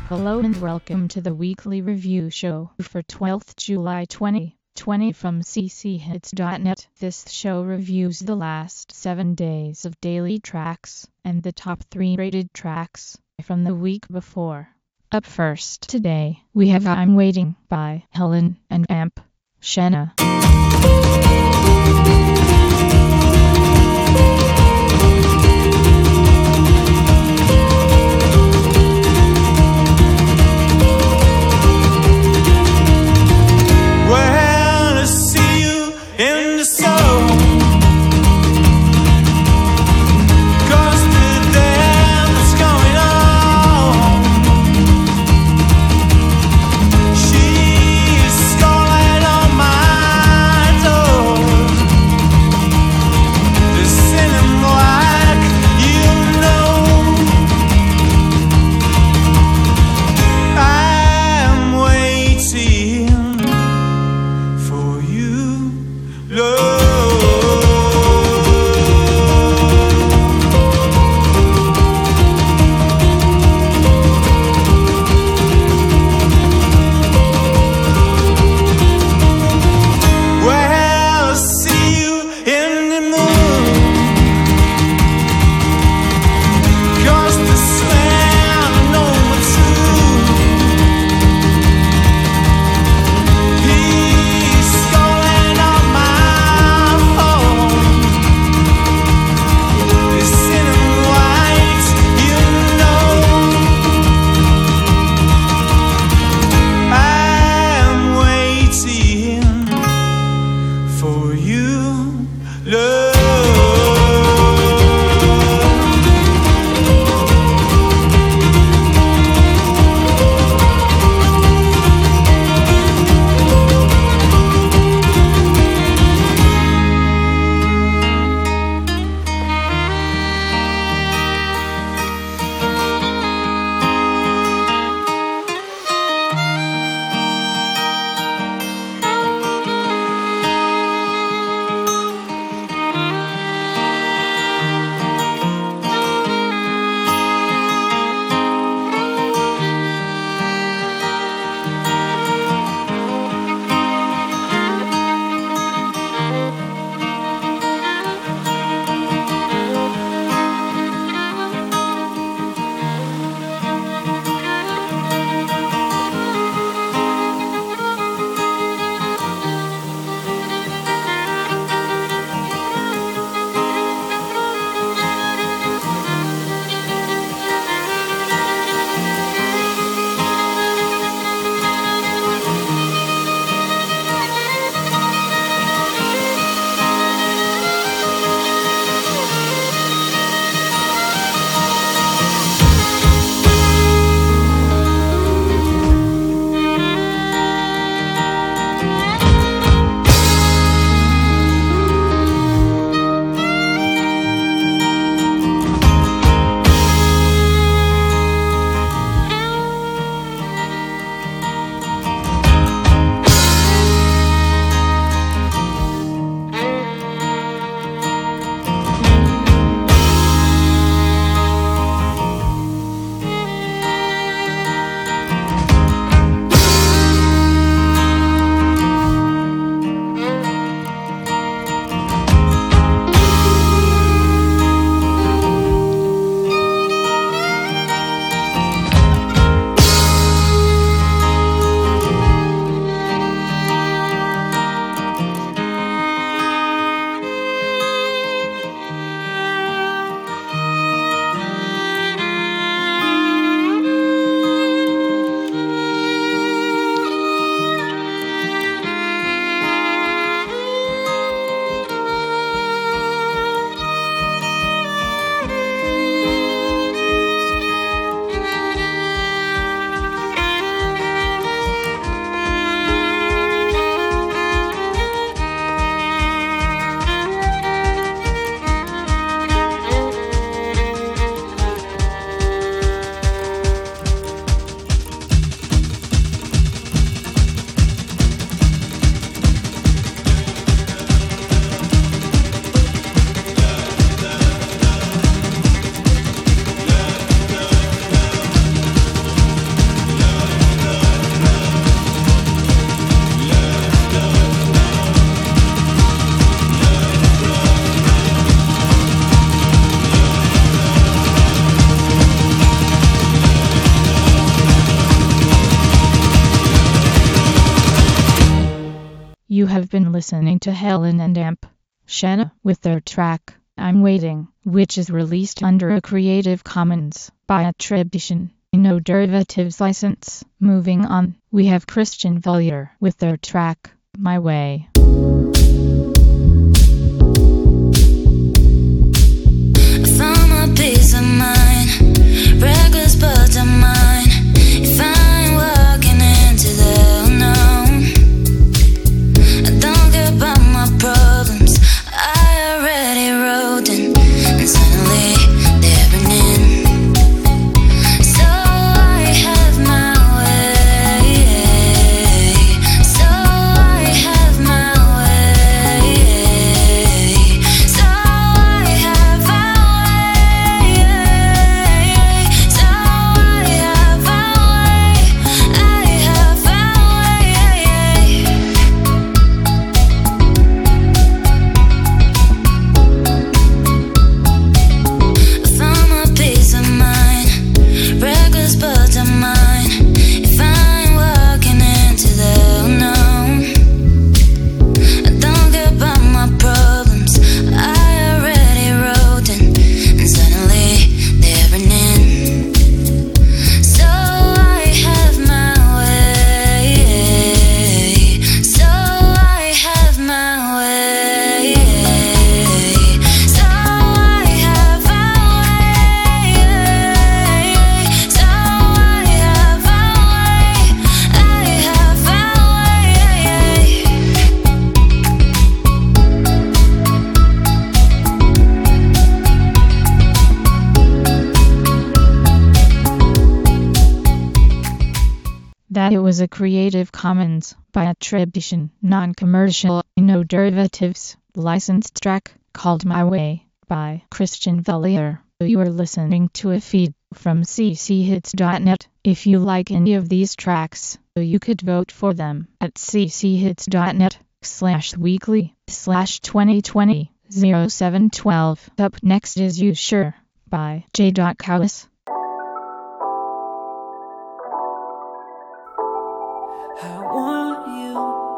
Hello and welcome to the weekly review show for 12th July 2020 from cchits.net. This show reviews the last 7 days of daily tracks and the top 3 rated tracks from the week before. Up first today, we have I'm Waiting by Helen and Amp Shenna. She's calling on my door. You've been listening to Helen and Amp Shanna with their track I'm Waiting, which is released under a Creative Commons by attribution, no derivatives license. Moving on, we have Christian Valier with their track My Way. Found my peace of mind, reckless but I'm mine. If I'm walking into the unknown, I don't care about my problems, I already wrote them, and suddenly they're running. So I have my way, so I have my way, so I have my way, so I have my way, I have my way. Found my peace of mind, reckless but I'm mine. If I'm walking into the unknown, I don't care about my problems, I already wrote them, and suddenly they're running. So I have my way, so I have my way, so I have my way, so I have my way, I have my way. That it was a Creative Commons by attribution, non-commercial, no derivatives, licensed track called My Way by Christian Valier. You are listening to a feed from cchits.net. If you like any of these tracks, you could vote for them at cchits.net/weekly/2020-0712. Up next is You Sure by J. Cowlis. I want you,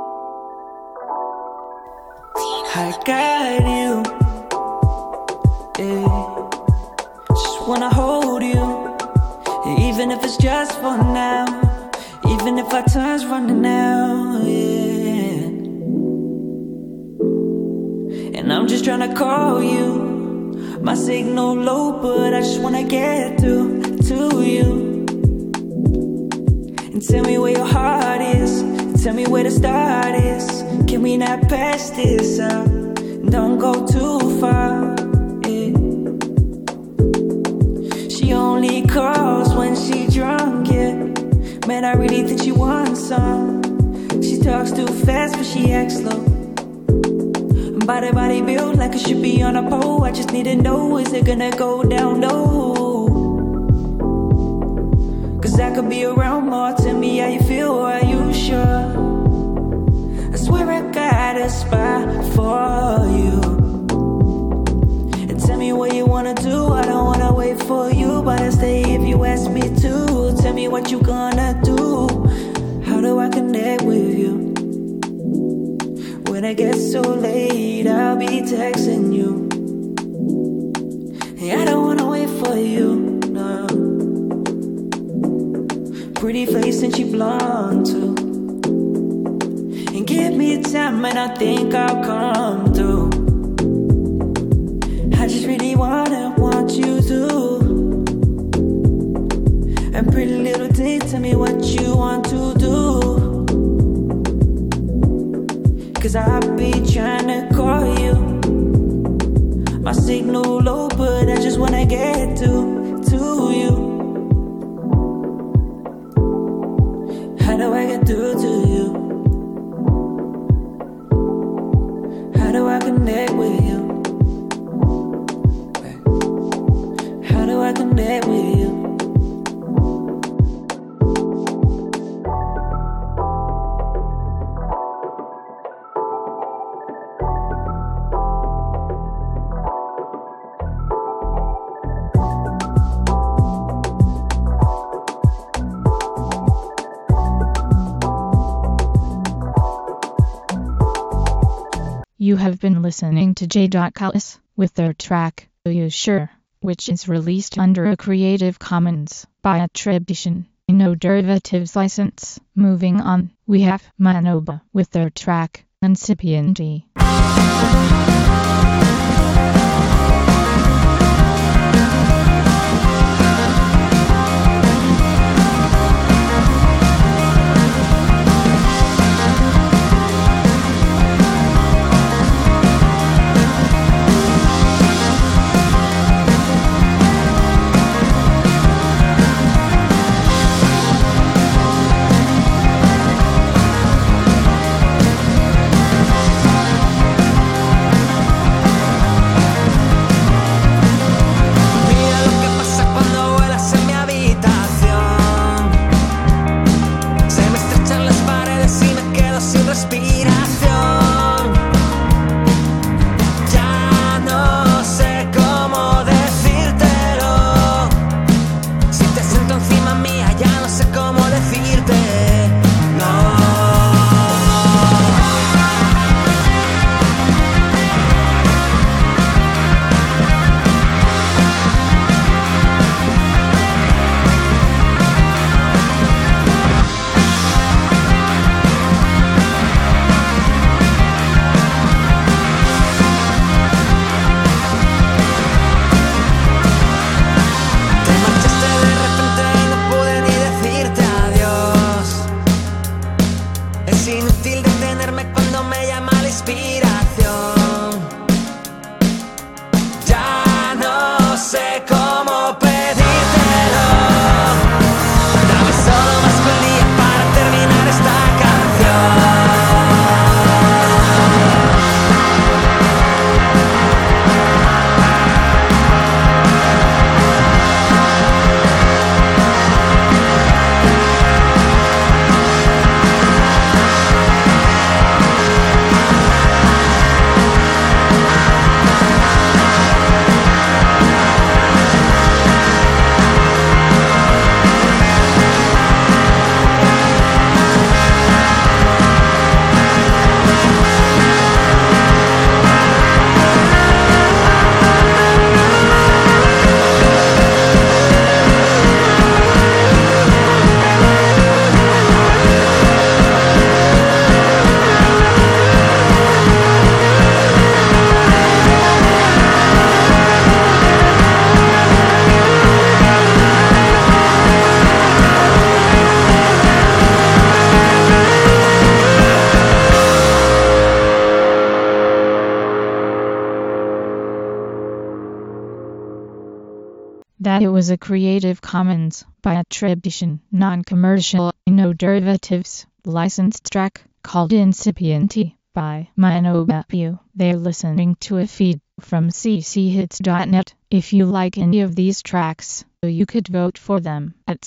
I got you, yeah. Just wanna hold you, even if it's just for now, even if our time's running out, yeah. And I'm just tryna call you, my signal low, but I just wanna get through to you. And tell me where your heart is, tell me where the start is. Can we not pass this up? Don't go too far, yeah. She only calls when she drunk, yeah. Man, I really think she wants some. She talks too fast but she acts slow. Body built like it should be on a pole. I just need to know, is it gonna go down low? Cause I could be around more. Tell me how you feel, are you sure? I swear I got a spot for you. And tell me what you wanna do, I don't wanna wait for you, but I'll stay if you ask me to. Tell me what you gonna do, how do I connect with you? When it gets so late, I'll be texting you. I don't wanna wait for you, no. Pretty face and she blonde too. And give me time and I think I'll come through. I just really want you to. And pretty little thing, tell me what you want to do. Cause I'll be trying to call you. My signal low, but I just wanna get to you. How do I get through to you? How do I connect with you? How do I connect with you? have been listening to J. Callis with their track, Are You Sure?, which is released under a Creative Commons by attribution, no derivatives license. Moving on, we have Manoba with their track, Incipienti. That it was a Creative Commons by attribution, non-commercial, no derivatives, licensed track called Incipienti by Manoba. They're listening to a feed from cchits.net. If you like any of these tracks, you could vote for them at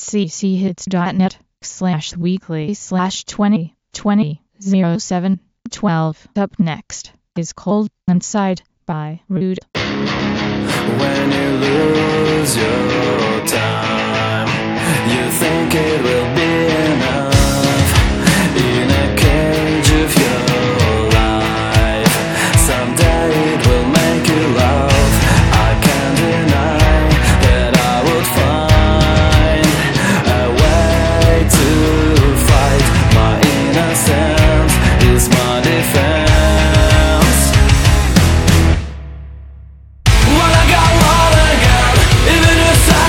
cchits.net/weekly/20200712. Up next is Cold Inside by Rude. When you lose your time, you think it will be enough. In a cage of your life, someday it will make you laugh. I can't deny that I would find a way to fight. My innocence is my defense. Even if I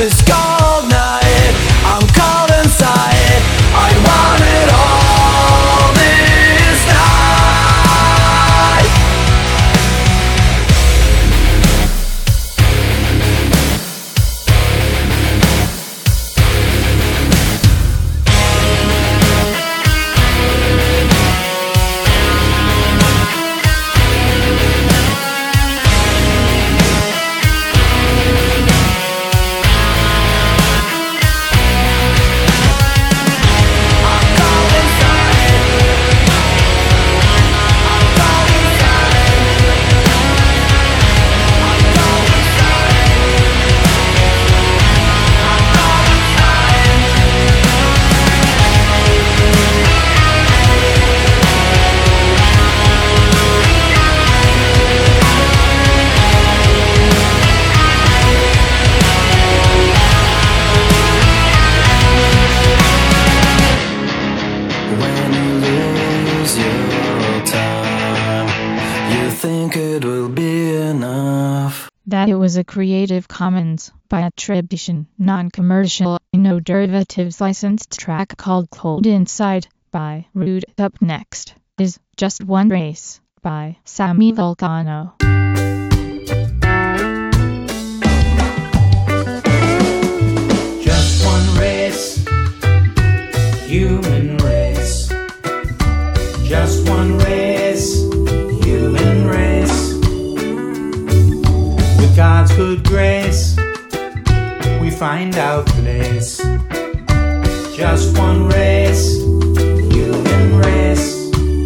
this cold night, I'm cold inside. I want it all this night. When you lose your time, you think it will be enough. That it was a Creative Commons by attribution, non-commercial, no derivatives licensed track called Cold Inside by Rude. Up next is Just One Race by Sammy Vulcano. Just one race, human race. Just one race, human race. With God's good grace, we find our place. Just one race, human race.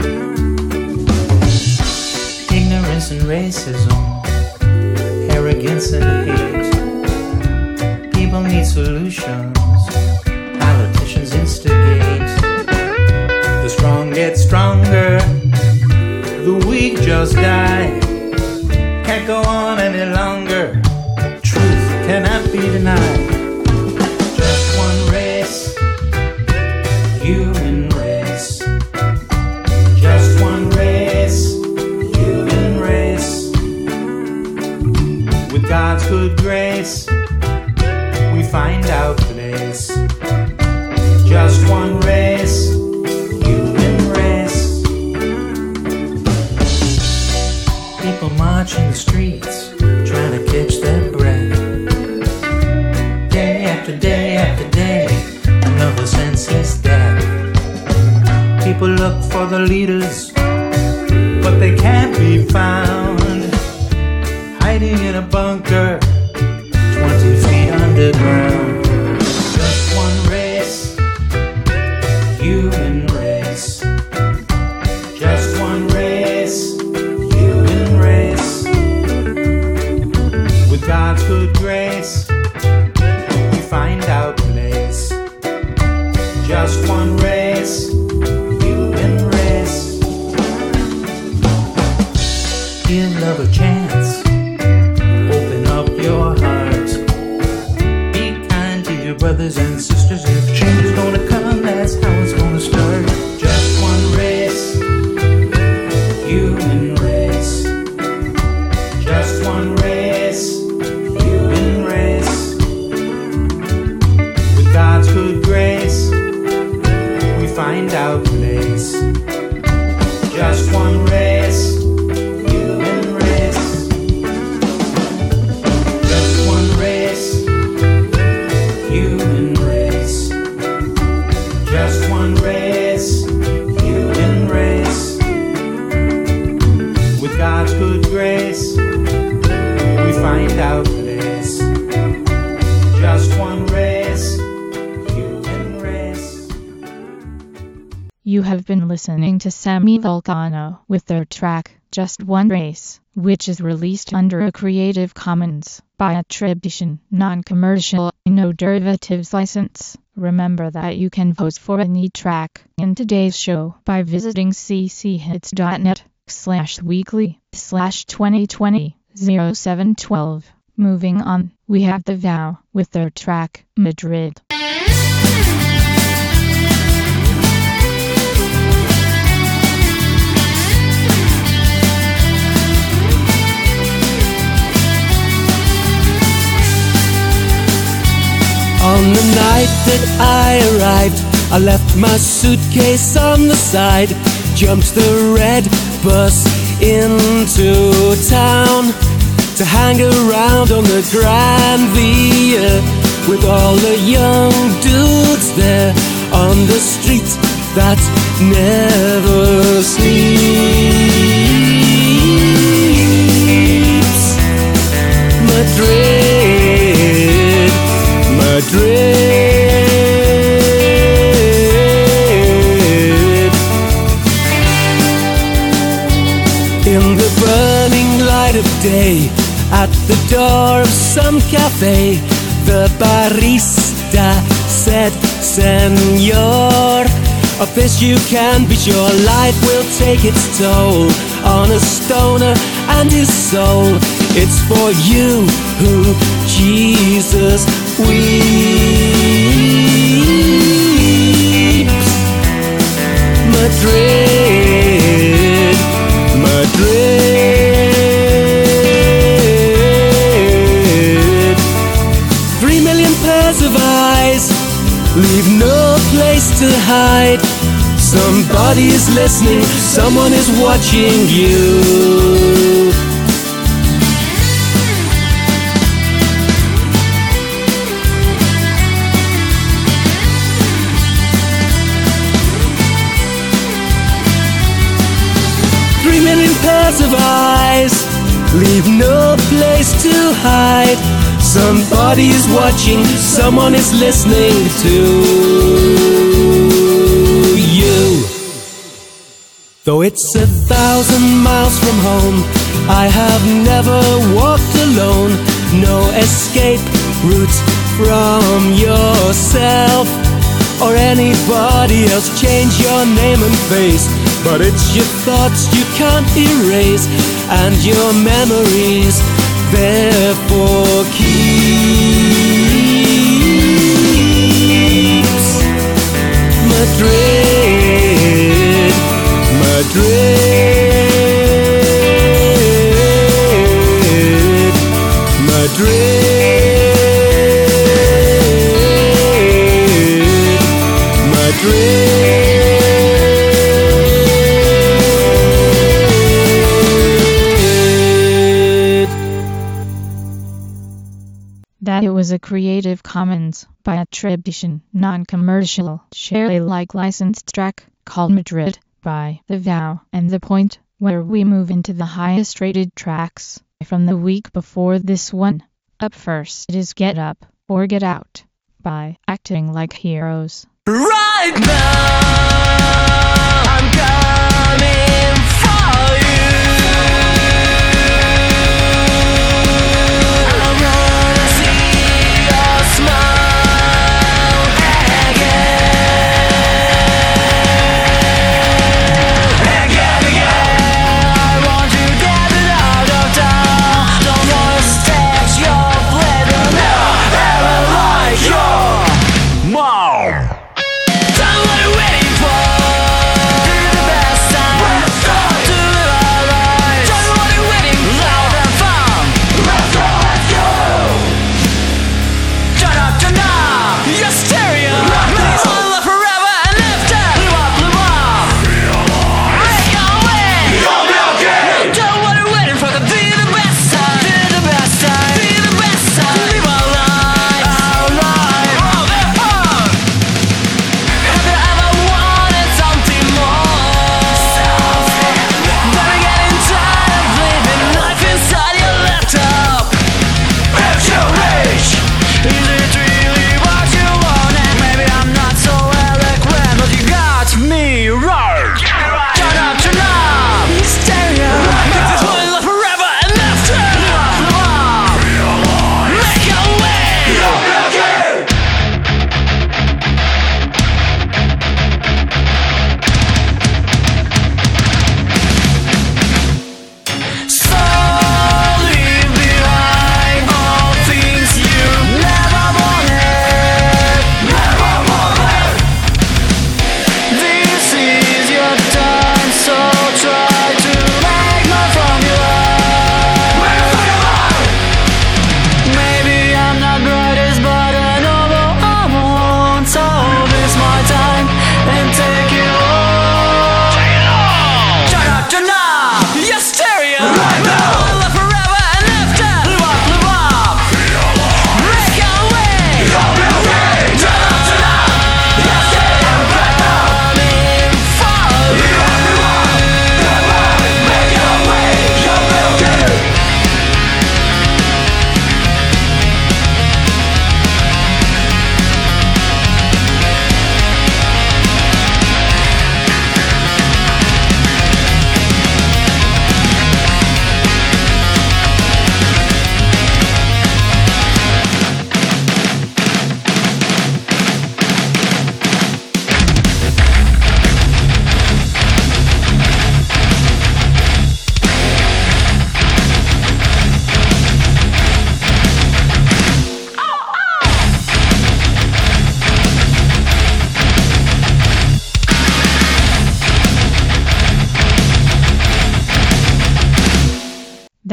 Ignorance and racism, arrogance and hate. People need solutions, politicians instigate. The strong get stronger, the weak just die. Can't go on any longer, truth cannot be denied. Just one race, human race. Just one race, human race. With God's good grace, we find our place. Just one race, human race. People march in the streets, trying to catch their breath. Day after day after day, another senseless death. People look for the leaders, but they can't be found. Hiding in a bunker, 20 feet underground. Just one race, human race. Just one race, human race. With God's good grace, we find our place. Just one race, human race. Give love a chance. Open up your heart. Be kind to your brothers and sisters. If change is gonna come, that's how it's gonna start. Just one race, human race. Just one race, human race. With God's good grace, we find our place. Just one race, human race. Just one race, human race. Just one race, human race. With God's good grace, we find our place. Just one race, human race. You have been listening to Sammy Vulcano with their track, Just One Race, which is released under a Creative Commons by attribution, non-commercial, no derivatives license. Remember that you can vote for any track in today's show by visiting cchits.net/weekly/2020-0712. Moving on, we have The Vow with their track, Madrid. On the night that I arrived, I left my suitcase on the side, jumped the red bus into town to hang around on the Grand Via with all the young dudes there on the street that never sleeps. Madrid, Madrid. In the burning light of day, at the door of some cafe, the barista said, Senor, of this you can be sure, life will take its toll on a stoner and his soul. It's for you who Jesus weeps. Madrid, Madrid. 3 million pairs of eyes leave no place to hide. Somebody is listening, someone is watching you. 3 million pairs of eyes leave no place to hide. Somebody is watching, someone is listening to you. Though it's 1,000 miles from home, I have never walked alone. No escape route from yourself or anybody else. Change your name and face, but it's your thoughts you can't erase, and your memories therefore keeps. Madrid, Madrid, Madrid, Madrid. That it was a Creative Commons by attribution, non-commercial, share Alike licensed track called Madrid by The Vow and The Point, where we move into the highest rated tracks from the week before this one. Up first is Get Up or Get Out by Acting Like Heroes. Right now, I'm coming for you. I wanna see your smile again. I want to get it out of town. Don't wanna stretch your blade, but never ever like your mom. Don't wanna wait for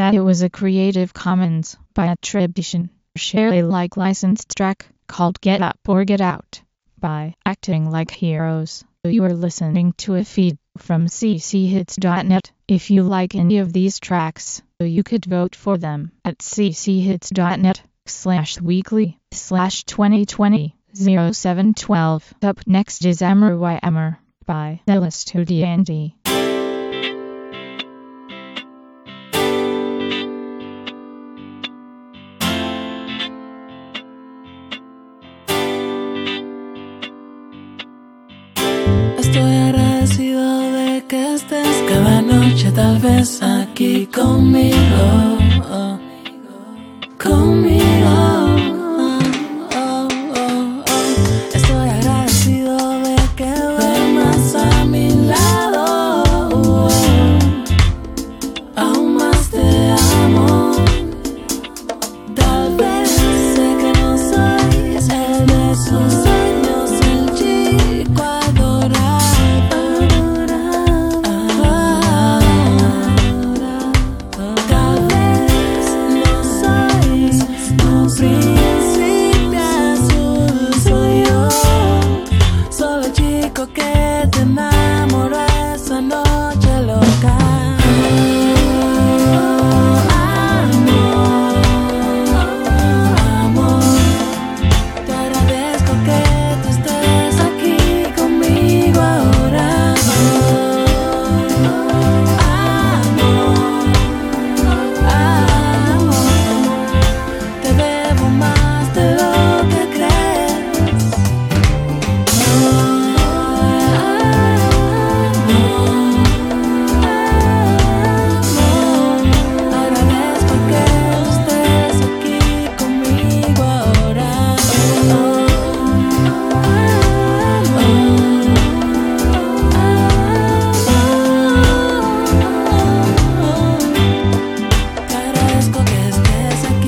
that it was a Creative Commons by attribution, share Alike licensed track called Get Up or Get Out by Acting Like Heroes. You are listening to a feed from cchits.net. If you like any of these tracks, you could vote for them at cchits.net/weekly/2020-0712. Up next is Amor y Amor by El Estudiante. Estoy agradecido de que estés cada noche tal vez aquí conmigo, conmigo. Estoy agradecido de que duermas a mi lado, aún más te amo. Tal vez sé que no soy el de esos sueños, el chico adorado. Tal vez no soy tu príncipe azul, soy yo, solo el chico que te enamoró esa noche loca. Amor, te agradezco que tú estés aquí conmigo ahora. Amor, te debo más de lo que crees. Agradezco que estés aquí conmigo ahora. Te agradezco que estés aquí.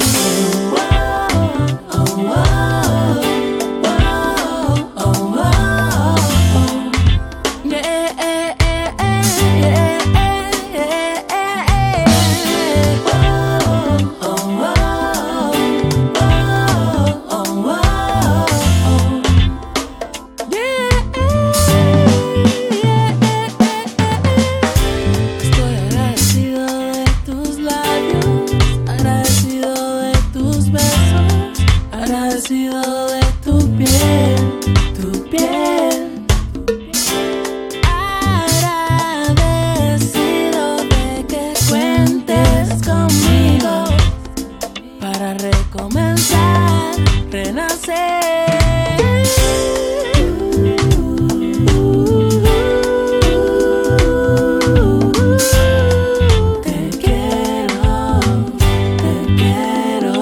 Estoy agradecido de tus labios, agradecido de tus besos, agradecido de tu piel, tu piel. Agradecido de que cuentes conmigo para recomenzar, renacer. Te quiero, te quiero.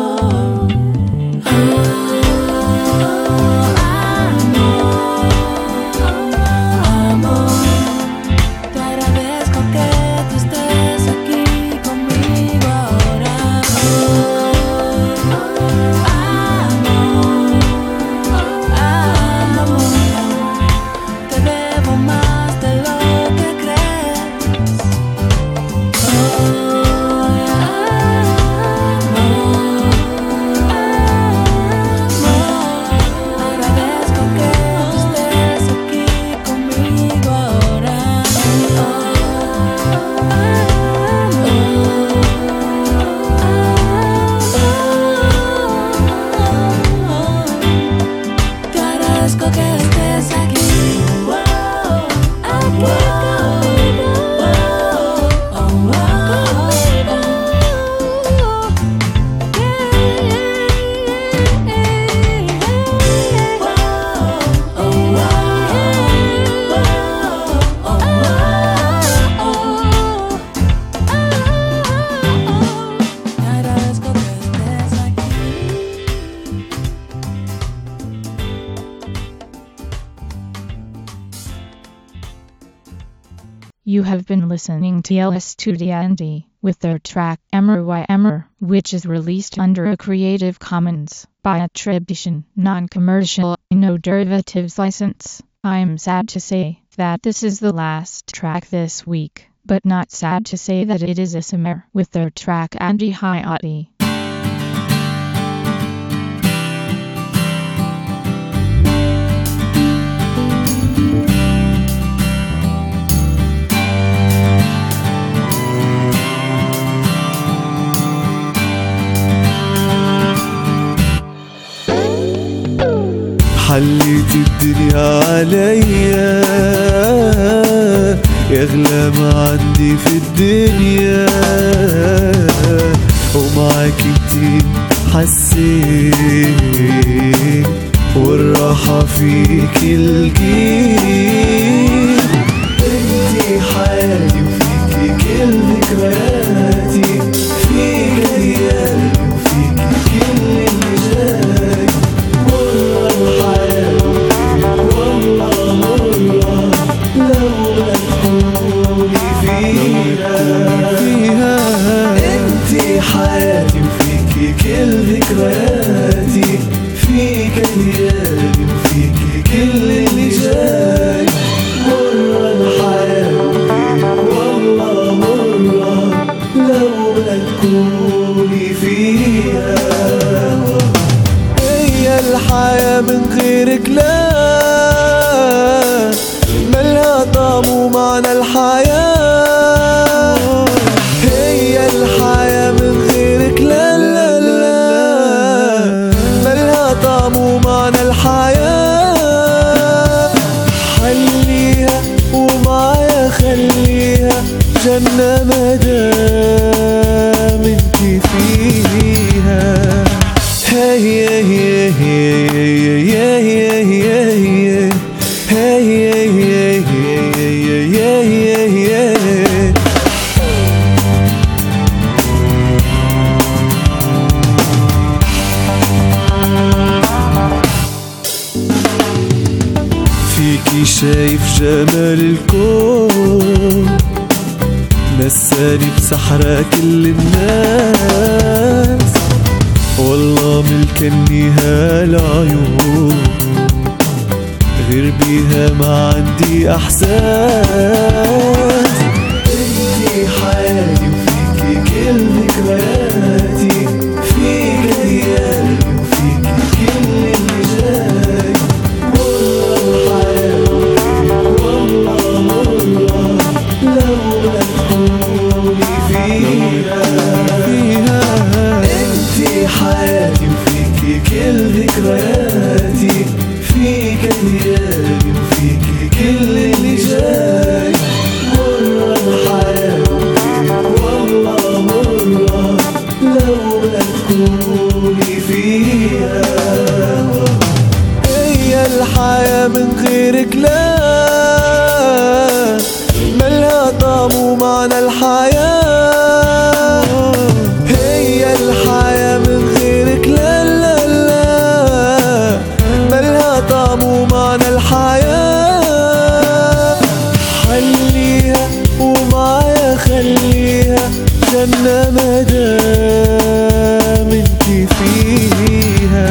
Amor, te agradezco que tú estés aquí conmigo ahora. Amor, te debo más de lo que crees. Agradezco que tú estés aquí conmigo ahora. Te agradezco que estés aquí. Te agradezco que estés aquí. You have been listening to El Estudiante with their track Amor y Amor, which is released under a Creative Commons by attribution, non-commercial, no derivatives license. I'm sad to say that this is the last track this week. but not sad to say that it is Ephemer with their track Andy Hayati. حليت الدنيا عليا يغلى ما عندي في الدنيا، ومعاك انتي حسيت والراحة فيك الجيل. انتي حياتي وفيكي كل ذكرياتي، فيك ايامي وفيكي كل اللي جاي. انتي حياتي وفيكي كل ذكرياتي، فيك ايامي وفيكي كل اللي جاي. مرة الحياة والله مرة لو ما تكوني فيها. هي الحياة من غيرك لا ملها طعم ومعنى الحياة. هي الحياة من غيرك لا لا لا ملها طعم ومعنى الحياة. حليها ومعايا خليها جنة مدام انتي فيها. هي هي هي هي فيكي شايف جمال الكون، نساني بسحرة كل الناس. والله ملكني هالعيون، غير بيها ما عندي احساس. انتي حياتي وفيكي كل ذكرياتي، فيك ايامي وفيكي كل اللي جاي. مرة الحياة والله مرة لو ما تكوني فيها. انتي حياتي وفيكي كل ذكرياتي، فيك ايامي وفيكي كل اللي جاي. مرة الحياة والله مرة لو ما تكوني فيها. هي الحياة من غيرك لا ملها طعم ومعنى الحياة. هي الحياة من غيرك لا لا لا ملها طعم ومعنى الحياة. حليها ومعايا خليها جنة مدام انتي فيها.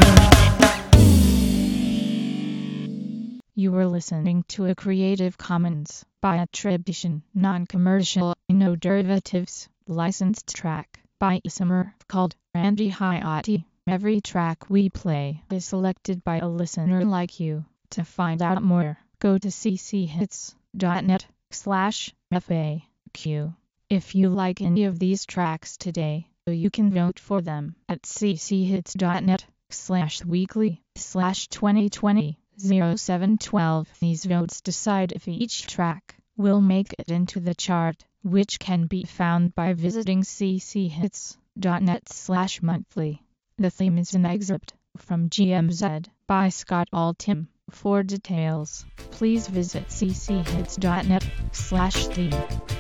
You were listening to a Creative Commons by attribution, non-commercial, no derivatives, licensed track by Ephemer called Andy Hayati. Every track we play is selected by a listener like you. To find out more, go to cchits.net/FAQ. If you like any of these tracks today, you can vote for them at cchits.net/weekly/2020-0712. These votes decide if each track will make it into the chart, which can be found by visiting cchits.net/monthly. The theme is an excerpt from GMZ by Scott Altham. For details, please visit cchits.net/theme.